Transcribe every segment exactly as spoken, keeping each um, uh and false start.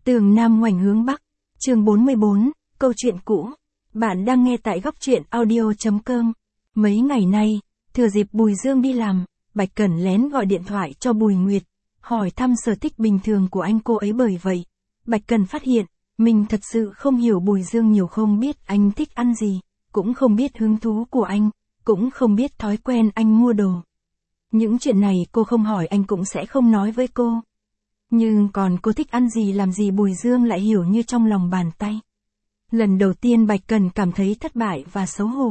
Tường Nam ngoảnh hướng Bắc, chương bốn mươi bốn, câu chuyện cũ. Bạn đang nghe tại góc truyện audio.com. Mấy ngày nay, thừa dịp Bùi Dương đi làm, Bạch Cẩn lén gọi điện thoại cho Bùi Nguyệt, hỏi thăm sở thích bình thường của anh cô ấy, bởi vậy, Bạch Cẩn phát hiện, mình thật sự không hiểu Bùi Dương nhiều, không biết anh thích ăn gì, cũng không biết hứng thú của anh, cũng không biết thói quen anh mua đồ. Những chuyện này cô không hỏi anh cũng sẽ không nói với cô. Nhưng còn cô thích ăn gì làm gì Bùi Dương lại hiểu như trong lòng bàn tay. Lần đầu tiên Bạch Cẩn cảm thấy thất bại và xấu hổ.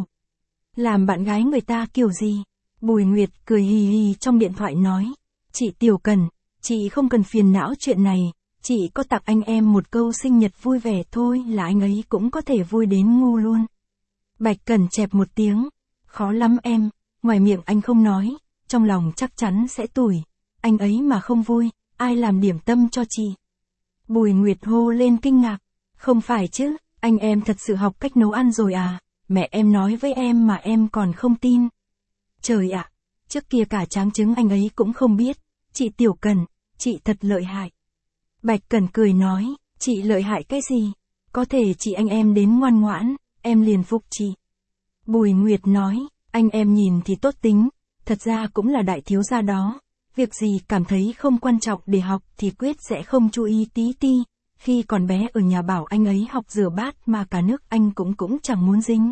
Làm bạn gái người ta kiểu gì? Bùi Nguyệt cười hì hì trong điện thoại nói. Chị Tiểu Cẩn, chị không cần phiền não chuyện này, chị có tặng anh em một câu sinh nhật vui vẻ thôi là anh ấy cũng có thể vui đến ngu luôn. Bạch Cẩn chẹp một tiếng. Khó lắm em, ngoài miệng anh không nói, trong lòng chắc chắn sẽ tủi. Anh ấy mà không vui, ai làm điểm tâm cho chị? Bùi Nguyệt hô lên kinh ngạc. Không phải chứ, anh em thật sự học cách nấu ăn rồi à? Mẹ em nói với em mà em còn không tin. Trời ạ, trước kia cả tráng trứng anh ấy cũng không biết. Chị Tiểu Cẩn, chị thật lợi hại. Bạch Cẩn cười nói, chị lợi hại cái gì? Có thể chị anh em đến ngoan ngoãn, em liền phục chị. Bùi Nguyệt nói, anh em nhìn thì tốt tính, thật ra cũng là đại thiếu gia đó. Việc gì cảm thấy không quan trọng để học thì quyết sẽ không chú ý tí ti. Khi còn bé ở nhà bảo anh ấy học rửa bát mà cả nước anh cũng cũng chẳng muốn dính.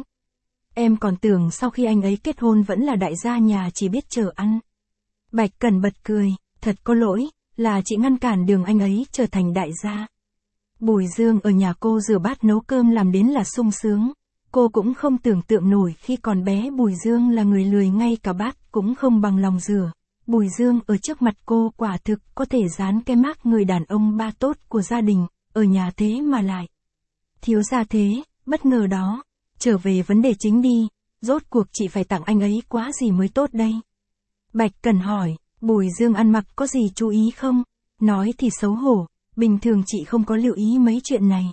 Em còn tưởng sau khi anh ấy kết hôn vẫn là đại gia nhà chỉ biết chờ ăn. Bạch Cẩn bật cười, thật có lỗi, là chị ngăn cản đường anh ấy trở thành đại gia. Bùi Dương ở nhà cô rửa bát nấu cơm làm đến là sung sướng. Cô cũng không tưởng tượng nổi khi còn bé Bùi Dương là người lười, ngay cả bát cũng không bằng lòng rửa. Bùi Dương ở trước mặt cô quả thực có thể dán cái mác người đàn ông ba tốt của gia đình, ở nhà thế mà lại thiếu gia thế, bất ngờ đó. Trở về vấn đề chính đi, rốt cuộc chị phải tặng anh ấy quá gì mới tốt đây? Bạch Cẩn hỏi, Bùi Dương ăn mặc có gì chú ý không? Nói thì xấu hổ, bình thường chị không có lưu ý mấy chuyện này.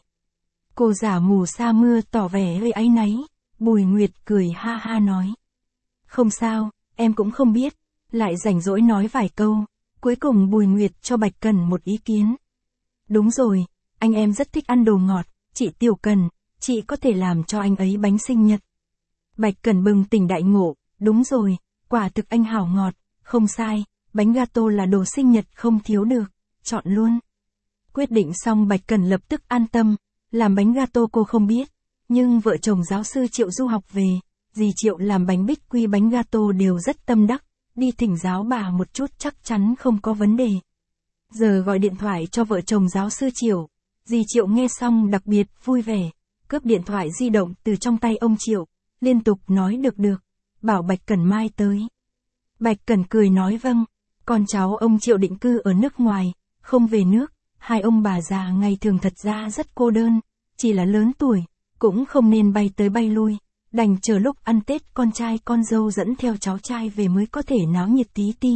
Cô giả mù sa mưa tỏ vẻ hơi áy náy. Bùi Nguyệt cười ha ha nói. Không sao, em cũng không biết. Lại rảnh rỗi nói vài câu. Cuối cùng Bùi Nguyệt cho Bạch Cẩn một ý kiến. Đúng rồi, anh em rất thích ăn đồ ngọt. Chị Tiểu Cẩn, chị có thể làm cho anh ấy bánh sinh nhật. Bạch Cẩn bừng tỉnh đại ngộ. Đúng rồi, quả thực anh hảo ngọt. Không sai, bánh gato là đồ sinh nhật không thiếu được. Chọn luôn. Quyết định xong Bạch Cẩn lập tức an tâm. Làm bánh gato cô không biết, nhưng vợ chồng giáo sư Triệu du học về, dì Triệu làm bánh bích quy bánh gato đều rất tâm đắc, đi thỉnh giáo bà một chút chắc chắn không có vấn đề. Giờ gọi điện thoại cho vợ chồng giáo sư Triệu, dì Triệu nghe xong đặc biệt vui vẻ, cướp điện thoại di động từ trong tay ông Triệu, liên tục nói được được, bảo Bạch Cẩn mai tới. Bạch Cẩn cười nói vâng, con cháu ông Triệu định cư ở nước ngoài, không về nước. Hai ông bà già ngày thường thật ra rất cô đơn, chỉ là lớn tuổi, cũng không nên bay tới bay lui, đành chờ lúc ăn Tết con trai con dâu dẫn theo cháu trai về mới có thể náo nhiệt tí ti.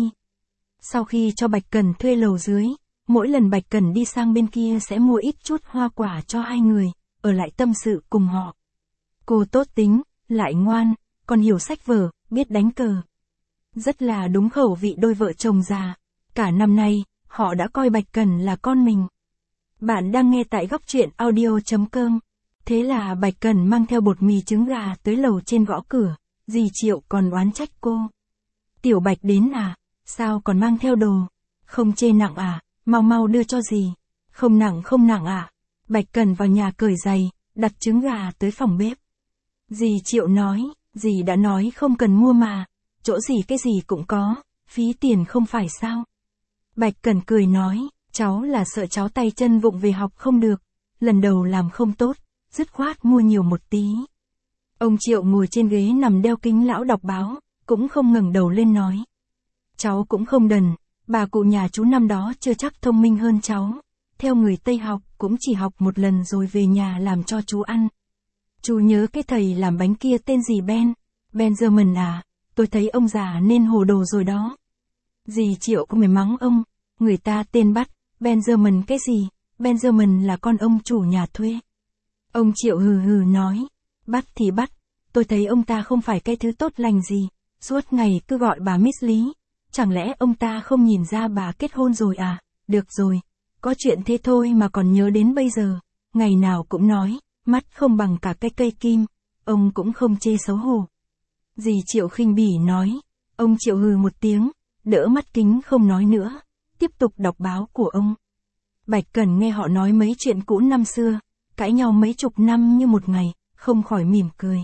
Sau khi cho Bạch Cẩn thuê lầu dưới, mỗi lần Bạch Cẩn đi sang bên kia sẽ mua ít chút hoa quả cho hai người, ở lại tâm sự cùng họ. Cô tốt tính, lại ngoan, còn hiểu sách vở, biết đánh cờ. Rất là đúng khẩu vị đôi vợ chồng già, cả năm nay. Họ đã coi Bạch Cẩn là con mình. Bạn đang nghe tại góc truyện audio.com. Thế là Bạch Cẩn mang theo bột mì trứng gà tới lầu trên gõ cửa. Dì Triệu còn oán trách cô. Tiểu Bạch đến à? Sao còn mang theo đồ? Không chê nặng à? Mau mau đưa cho dì. Không nặng không nặng à? Bạch Cẩn vào nhà cởi giày, đặt trứng gà tới phòng bếp. Dì Triệu nói, dì đã nói không cần mua mà. Chỗ gì cái gì cũng có, phí tiền không phải sao? Bạch Cẩn cười nói, cháu là sợ cháu tay chân vụng về học không được, lần đầu làm không tốt, dứt khoát mua nhiều một tí. Ông Triệu ngồi trên ghế nằm đeo kính lão đọc báo, cũng không ngẩng đầu lên nói. Cháu cũng không đần, bà cụ nhà chú năm đó chưa chắc thông minh hơn cháu, theo người Tây học cũng chỉ học một lần rồi về nhà làm cho chú ăn. Chú nhớ cái thầy làm bánh kia tên gì Ben, Benjamin à, tôi thấy ông già nên hồ đồ rồi đó. Dì Triệu có mày mắng ông, người ta tên Bắt, Benjamin cái gì, Benjamin là con ông chủ nhà thuê. Ông Triệu hừ hừ nói, Bắt thì Bắt, tôi thấy ông ta không phải cái thứ tốt lành gì, suốt ngày cứ gọi bà Miss Lý, chẳng lẽ ông ta không nhìn ra bà kết hôn rồi à, được rồi, có chuyện thế thôi mà còn nhớ đến bây giờ, ngày nào cũng nói, mắt không bằng cả cái cây kim, ông cũng không chê xấu hổ. Dì Triệu khinh bỉ nói, ông Triệu hừ một tiếng, đỡ mắt kính không nói nữa, tiếp tục đọc báo của ông. Bạch Cẩn nghe họ nói mấy chuyện cũ năm xưa, cãi nhau mấy chục năm như một ngày, không khỏi mỉm cười.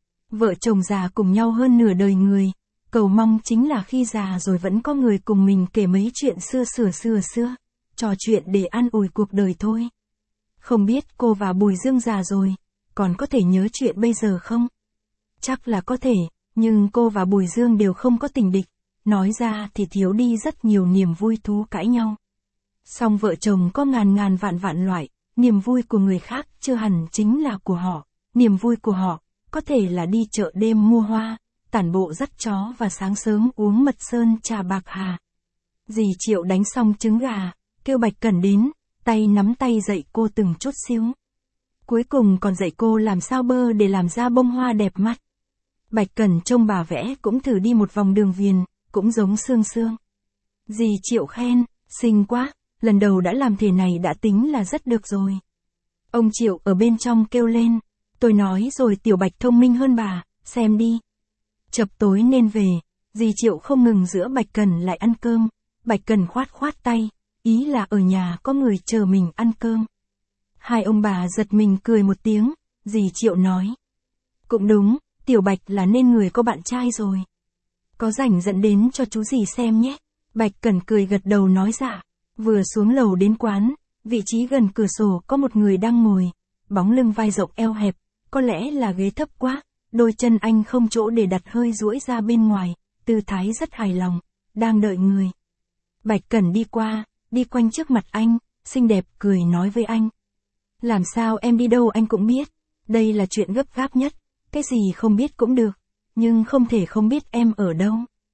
Vợ chồng già cùng nhau hơn nửa đời người, cầu mong chính là khi già rồi vẫn có người cùng mình kể mấy chuyện xưa xưa xưa xưa, trò chuyện để an ủi cuộc đời thôi. Không biết cô và Bùi Dương già rồi, còn có thể nhớ chuyện bây giờ không? Chắc là có thể, nhưng cô và Bùi Dương đều không có tình địch, nói ra thì thiếu đi rất nhiều niềm vui thú cãi nhau. Song vợ chồng có ngàn ngàn vạn vạn loại, niềm vui của người khác chưa hẳn chính là của họ, niềm vui của họ có thể là đi chợ đêm mua hoa, tản bộ dắt chó và sáng sớm uống mật sơn trà bạc hà. Dì Triệu đánh xong trứng gà, kêu Bạch Cẩn đến, tay nắm tay dạy cô từng chút xíu. Cuối cùng còn dạy cô làm sao bơ để làm ra bông hoa đẹp mắt. Bạch Cẩn trông bà vẽ cũng thử đi một vòng đường viền, cũng giống Sương Sương. Dì Triệu khen, xinh quá, lần đầu đã làm thế này đã tính là rất được rồi. Ông Triệu ở bên trong kêu lên, tôi nói rồi Tiểu Bạch thông minh hơn bà, xem đi. Chập tối nên về, dì Triệu không ngừng giữa Bạch Cẩn lại ăn cơm, Bạch Cẩn khoát khoát tay, ý là ở nhà có người chờ mình ăn cơm. Hai ông bà giật mình cười một tiếng, dì Triệu nói. Cũng đúng, Tiểu Bạch là nên người có bạn trai rồi. Có rảnh dẫn đến cho chú dì xem nhé. Bạch Cẩn cười gật đầu nói dạ. Vừa xuống lầu đến quán, vị trí gần cửa sổ có một người đang ngồi, bóng lưng vai rộng eo hẹp, có lẽ là ghế thấp quá, đôi chân anh không chỗ để đặt hơi duỗi ra bên ngoài, tư thái rất hài lòng, đang đợi người. Bạch Cẩn đi qua, đi quanh trước mặt anh, xinh đẹp cười nói với anh. Làm sao em đi đâu anh cũng biết, đây là chuyện gấp gáp nhất, cái gì không biết cũng được, nhưng không thể không biết em ở đâu.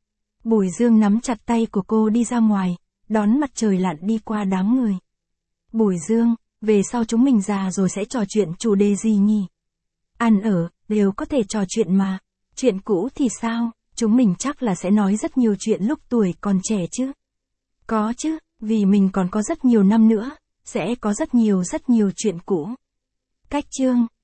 Bùi Dương nắm chặt tay của cô đi ra ngoài, đón mặt trời lặn đi qua đám người. Bùi Dương, về sau chúng mình già rồi sẽ trò chuyện chủ đề gì nhỉ? Ăn ở, đều có thể trò chuyện mà. Chuyện cũ thì sao, chúng mình chắc là sẽ nói rất nhiều chuyện lúc tuổi còn trẻ chứ. Có chứ, vì mình còn có rất nhiều năm nữa, sẽ có rất nhiều rất nhiều chuyện cũ. Cách chương